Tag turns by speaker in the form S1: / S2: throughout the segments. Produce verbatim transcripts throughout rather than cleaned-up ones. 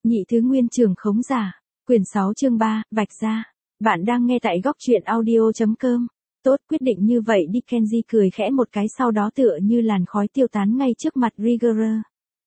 S1: Nhị thứ nguyên trường khống giả. Quyển sáu chương ba, vạch ra. Bạn đang nghe tại góc truyện audio.com. Tốt, quyết định như vậy đi. Kenji cười khẽ một cái, sau đó tựa như làn khói tiêu tán ngay trước mặt Rirger.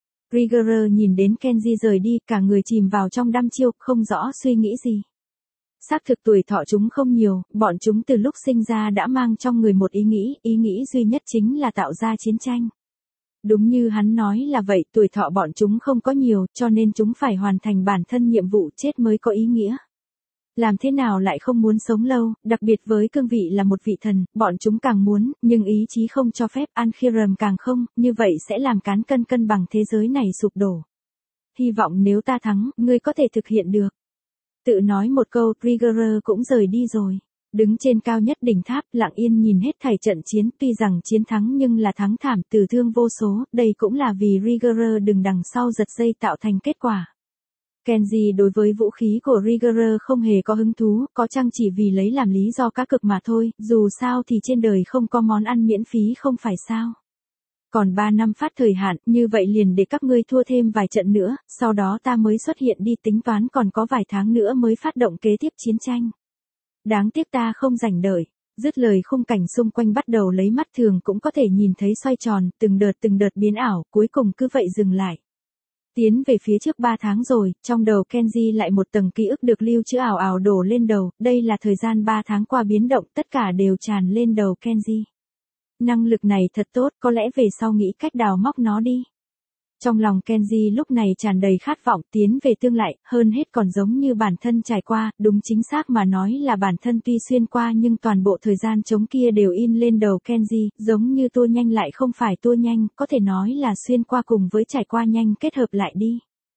S1: Rirger nhìn đến Kenji rời đi, cả người chìm vào trong đăm chiêu, không rõ suy nghĩ gì. Xác thực tuổi thọ chúng không nhiều, bọn chúng từ lúc sinh ra đã mang trong người một ý nghĩ, ý nghĩ duy nhất chính là tạo ra chiến tranh. Đúng như hắn nói là vậy, tuổi thọ bọn chúng không có nhiều, cho nên chúng phải hoàn thành bản thân nhiệm vụ chết mới có ý nghĩa. Làm thế nào lại không muốn sống lâu, đặc biệt với cương vị là một vị thần, bọn chúng càng muốn, nhưng ý chí không cho phép. Ankhiram càng không, như vậy sẽ làm cán cân cân bằng thế giới này sụp đổ. Hy vọng nếu ta thắng, ngươi có thể thực hiện được. Tự nói một câu, Rirger cũng rời đi rồi. Đứng trên cao nhất đỉnh tháp, lặng yên nhìn hết thảy trận chiến, tuy rằng chiến thắng nhưng là thắng thảm, tử thương vô số, đây cũng là vì Rirger đừng đằng sau giật dây tạo thành kết quả. Kenji đối với vũ khí của Rirger không hề có hứng thú, có chăng chỉ vì lấy làm lý do cá cược mà thôi, dù sao thì trên đời không có món ăn miễn phí không phải sao. Còn ba năm phát thời hạn, như vậy liền để các ngươi thua thêm vài trận nữa, sau đó ta mới xuất hiện đi, tính toán còn có vài tháng nữa mới phát động kế tiếp chiến tranh. Đáng tiếc ta không rảnh đợi. Dứt lời, khung cảnh xung quanh bắt đầu lấy mắt thường cũng có thể nhìn thấy xoay tròn, từng đợt từng đợt biến ảo, cuối cùng cứ vậy dừng lại. Tiến về phía trước ba tháng rồi, trong đầu Kenji lại một tầng ký ức được lưu trữ ảo ảo đổ lên đầu, đây là thời gian ba tháng qua biến động, tất cả đều tràn lên đầu Kenji. Năng lực này thật tốt, có lẽ về sau nghĩ cách đào móc nó đi. Trong lòng Kenji lúc này tràn đầy khát vọng tiến về tương lai, hơn hết còn giống như bản thân trải qua, đúng chính xác mà nói là bản thân tuy xuyên qua nhưng toàn bộ thời gian trống kia đều in lên đầu Kenji, giống như tua nhanh lại không phải tua nhanh, có thể nói là xuyên qua cùng với trải qua nhanh kết hợp lại đi.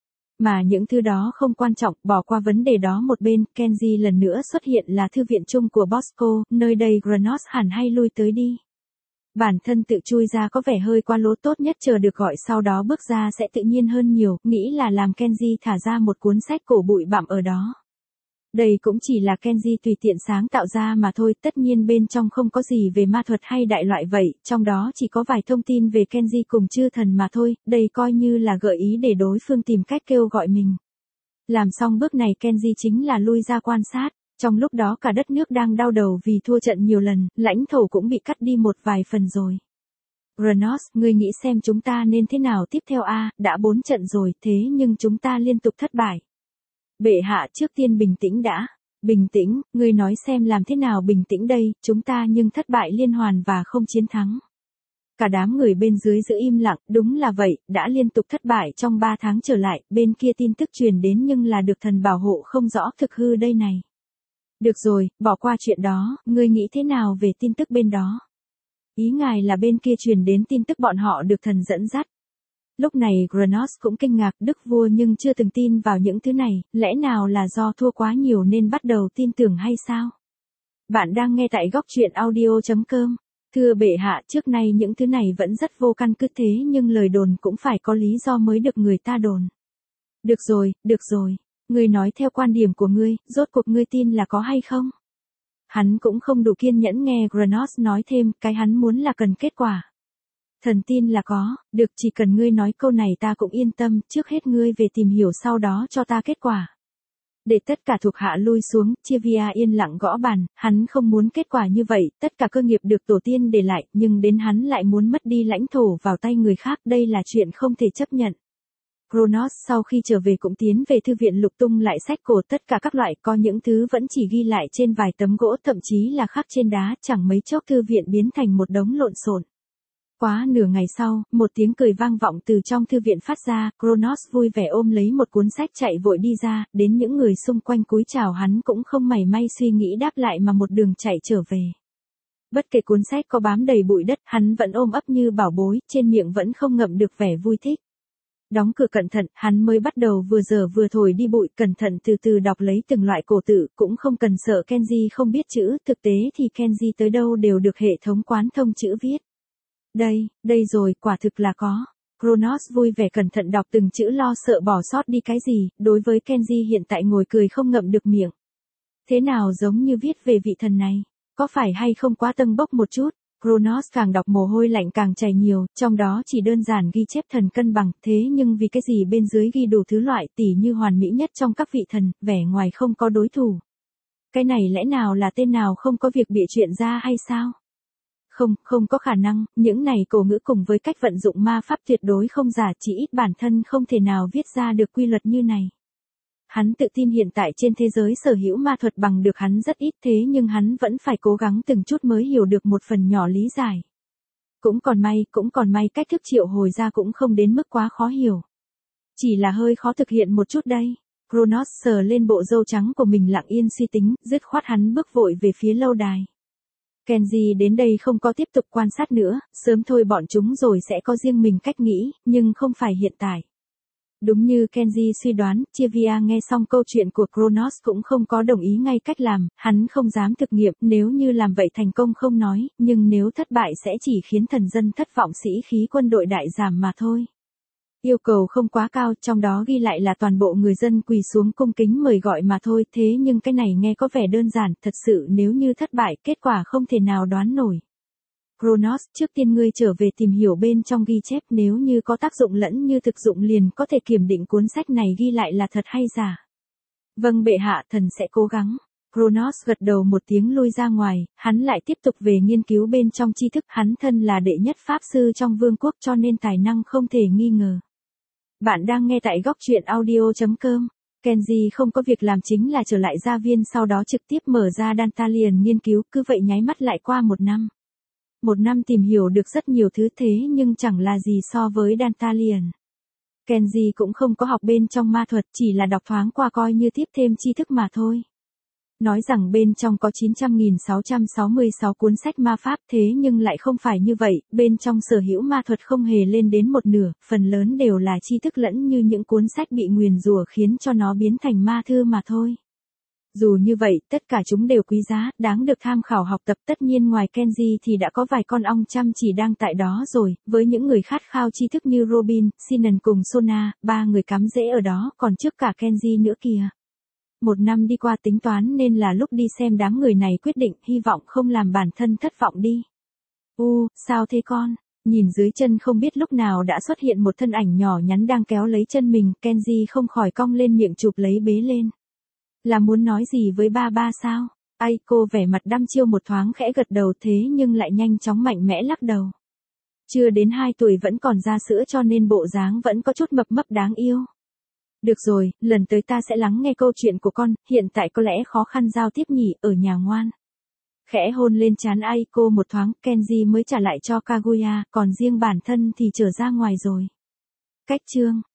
S1: Mà những thứ đó không quan trọng, bỏ qua vấn đề đó một bên, Kenji lần nữa xuất hiện là thư viện chung của Bosco, nơi đây Granos hẳn hay lui tới đi. Bản thân tự chui ra có vẻ hơi qua lỗ, tốt nhất chờ được gọi sau đó bước ra sẽ tự nhiên hơn nhiều, nghĩ là làm Kenji thả ra một cuốn sách cổ bụi bặm ở đó. Đây cũng chỉ là Kenji tùy tiện sáng tạo ra mà thôi, tất nhiên bên trong không có gì về ma thuật hay đại loại vậy, trong đó chỉ có vài thông tin về Kenji cùng chư thần mà thôi, đây coi như là gợi ý để đối phương tìm cách kêu gọi mình. Làm xong bước này Kenji chính là lui ra quan sát. Trong lúc đó cả đất nước đang đau đầu vì thua trận nhiều lần, lãnh thổ cũng bị cắt đi một vài phần rồi. Granos, ngươi nghĩ xem chúng ta nên thế nào tiếp theo a? Đã bốn trận rồi, thế nhưng chúng ta liên tục thất bại. Bệ hạ, trước tiên bình tĩnh đã. Bình tĩnh, ngươi nói xem làm thế nào bình tĩnh đây, chúng ta nhưng thất bại liên hoàn và không chiến thắng. Cả đám người bên dưới giữ im lặng, đúng là vậy, đã liên tục thất bại trong ba tháng trở lại, bên kia tin tức truyền đến nhưng là được thần bảo hộ không rõ thực hư đây này. Được rồi, bỏ qua chuyện đó, ngươi nghĩ thế nào về tin tức bên đó? Ý ngài là bên kia truyền đến tin tức bọn họ được thần dẫn dắt. Lúc này Granos cũng kinh ngạc, đức vua nhưng chưa từng tin vào những thứ này, lẽ nào là do thua quá nhiều nên bắt đầu tin tưởng hay sao? Bạn đang nghe tại góc truyện audio.com. Thưa bệ hạ, trước nay những thứ này vẫn rất vô căn cứ thế nhưng lời đồn cũng phải có lý do mới được người ta đồn. Được rồi, được rồi. Ngươi nói theo quan điểm của ngươi, rốt cuộc ngươi tin là có hay không? Hắn cũng không đủ kiên nhẫn nghe Granos nói thêm, cái hắn muốn là cần kết quả. Thần tin là có, được, chỉ cần ngươi nói câu này ta cũng yên tâm, trước hết ngươi về tìm hiểu sau đó cho ta kết quả. Để tất cả thuộc hạ lui xuống, Chivia yên lặng gõ bàn, hắn không muốn kết quả như vậy, tất cả cơ nghiệp được tổ tiên để lại, nhưng đến hắn lại muốn mất đi lãnh thổ vào tay người khác, đây là chuyện không thể chấp nhận. Granos sau khi trở về cũng tiến về thư viện lục tung lại sách cổ tất cả các loại, có những thứ vẫn chỉ ghi lại trên vài tấm gỗ, thậm chí là khắc trên đá, chẳng mấy chốc thư viện biến thành một đống lộn xộn. Quá nửa ngày sau, một tiếng cười vang vọng từ trong thư viện phát ra, Granos vui vẻ ôm lấy một cuốn sách chạy vội đi ra, đến những người xung quanh cúi chào hắn cũng không mảy may suy nghĩ đáp lại mà một đường chạy trở về. Bất kể cuốn sách có bám đầy bụi đất, hắn vẫn ôm ấp như bảo bối, trên miệng vẫn không ngậm được vẻ vui thích. Đóng cửa cẩn thận, hắn mới bắt đầu vừa giờ vừa thổi đi bụi, cẩn thận từ từ đọc lấy từng loại cổ tự, cũng không cần sợ Kenji không biết chữ, thực tế thì Kenji tới đâu đều được hệ thống quán thông chữ viết. Đây, đây rồi, quả thực là có. Granos vui vẻ cẩn thận đọc từng chữ, lo sợ bỏ sót đi cái gì, đối với Kenji hiện tại ngồi cười không ngậm được miệng. Thế nào giống như viết về vị thần này, có phải hay không quá tâng bốc một chút? Kronos càng đọc mồ hôi lạnh càng chảy nhiều, trong đó chỉ đơn giản ghi chép thần cân bằng, thế nhưng vì cái gì bên dưới ghi đủ thứ loại tỉ như hoàn mỹ nhất trong các vị thần, vẻ ngoài không có đối thủ. Cái này lẽ nào là tên nào không có việc bịa chuyện ra hay sao? Không, không có khả năng, những này cổ ngữ cùng với cách vận dụng ma pháp tuyệt đối không giả, chỉ ít bản thân không thể nào viết ra được quy luật như này. Hắn tự tin hiện tại trên thế giới sở hữu ma thuật bằng được hắn rất ít, thế nhưng hắn vẫn phải cố gắng từng chút mới hiểu được một phần nhỏ lý giải. Cũng còn may, cũng còn may cách thức triệu hồi ra cũng không đến mức quá khó hiểu. Chỉ là hơi khó thực hiện một chút đây. Kronos sờ lên bộ râu trắng của mình lặng yên suy tính, dứt khoát hắn bước vội về phía lâu đài. Kenji đến đây không có tiếp tục quan sát nữa, sớm thôi bọn chúng rồi sẽ có riêng mình cách nghĩ, nhưng không phải hiện tại. Đúng như Kenji suy đoán, Chivia nghe xong câu chuyện của Kronos cũng không có đồng ý ngay cách làm, hắn không dám thực nghiệm, nếu như làm vậy thành công không nói, nhưng nếu thất bại sẽ chỉ khiến thần dân thất vọng, sĩ khí quân đội đại giảm mà thôi. Yêu cầu không quá cao, trong đó ghi lại là toàn bộ người dân quỳ xuống cung kính mời gọi mà thôi, thế nhưng cái này nghe có vẻ đơn giản, thật sự nếu như thất bại, kết quả không thể nào đoán nổi. Kronos, trước tiên ngươi trở về tìm hiểu bên trong ghi chép, nếu như có tác dụng lẫn như thực dụng liền có thể kiểm định cuốn sách này ghi lại là thật hay giả. Vâng bệ hạ, thần sẽ cố gắng. Kronos gật đầu một tiếng lui ra ngoài, hắn lại tiếp tục về nghiên cứu bên trong tri thức, hắn thân là đệ nhất pháp sư trong vương quốc cho nên tài năng không thể nghi ngờ. Bạn đang nghe tại góc truyện audio chấm com. Kenji không có việc làm chính là trở lại gia viên, sau đó trực tiếp mở ra Dantalion nghiên cứu, cứ vậy nháy mắt lại qua một năm. Một năm tìm hiểu được rất nhiều thứ, thế nhưng chẳng là gì so với Dantalion. Kenji cũng không có học bên trong ma thuật, chỉ là đọc thoáng qua coi như tiếp thêm tri thức mà thôi. Nói rằng bên trong có chín trăm nghìn sáu trăm sáu mươi sáu cuốn sách ma pháp, thế nhưng lại không phải như vậy, bên trong sở hữu ma thuật không hề lên đến một nửa, phần lớn đều là tri thức lẫn như những cuốn sách bị nguyền rủa khiến cho nó biến thành ma thư mà thôi. Dù như vậy, tất cả chúng đều quý giá, đáng được tham khảo học tập, tất nhiên ngoài Kenji thì đã có vài con ong chăm chỉ đang tại đó rồi, với những người khát khao tri thức như Robin, Sinan cùng Sona, ba người cắm rễ ở đó, còn trước cả Kenji nữa kìa. Một năm đi qua, tính toán nên là lúc đi xem đám người này quyết định, hy vọng không làm bản thân thất vọng đi. U, sao thế con? Nhìn dưới chân không biết lúc nào đã xuất hiện một thân ảnh nhỏ nhắn đang kéo lấy chân mình, Kenji không khỏi cong lên miệng chụp lấy bế lên. Là muốn nói gì với ba ba sao? Ai, cô vẻ mặt đăm chiêu một thoáng khẽ gật đầu, thế nhưng lại nhanh chóng mạnh mẽ lắc đầu. Chưa đến hai tuổi vẫn còn ra sữa cho nên bộ dáng vẫn có chút mập mấp đáng yêu. Được rồi, lần tới ta sẽ lắng nghe câu chuyện của con, hiện tại có lẽ khó khăn giao tiếp nhỉ, ở nhà ngoan. Khẽ hôn lên trán Aiko một thoáng, Kenji mới trả lại cho Kaguya, còn riêng bản thân thì trở ra ngoài rồi. Cách chương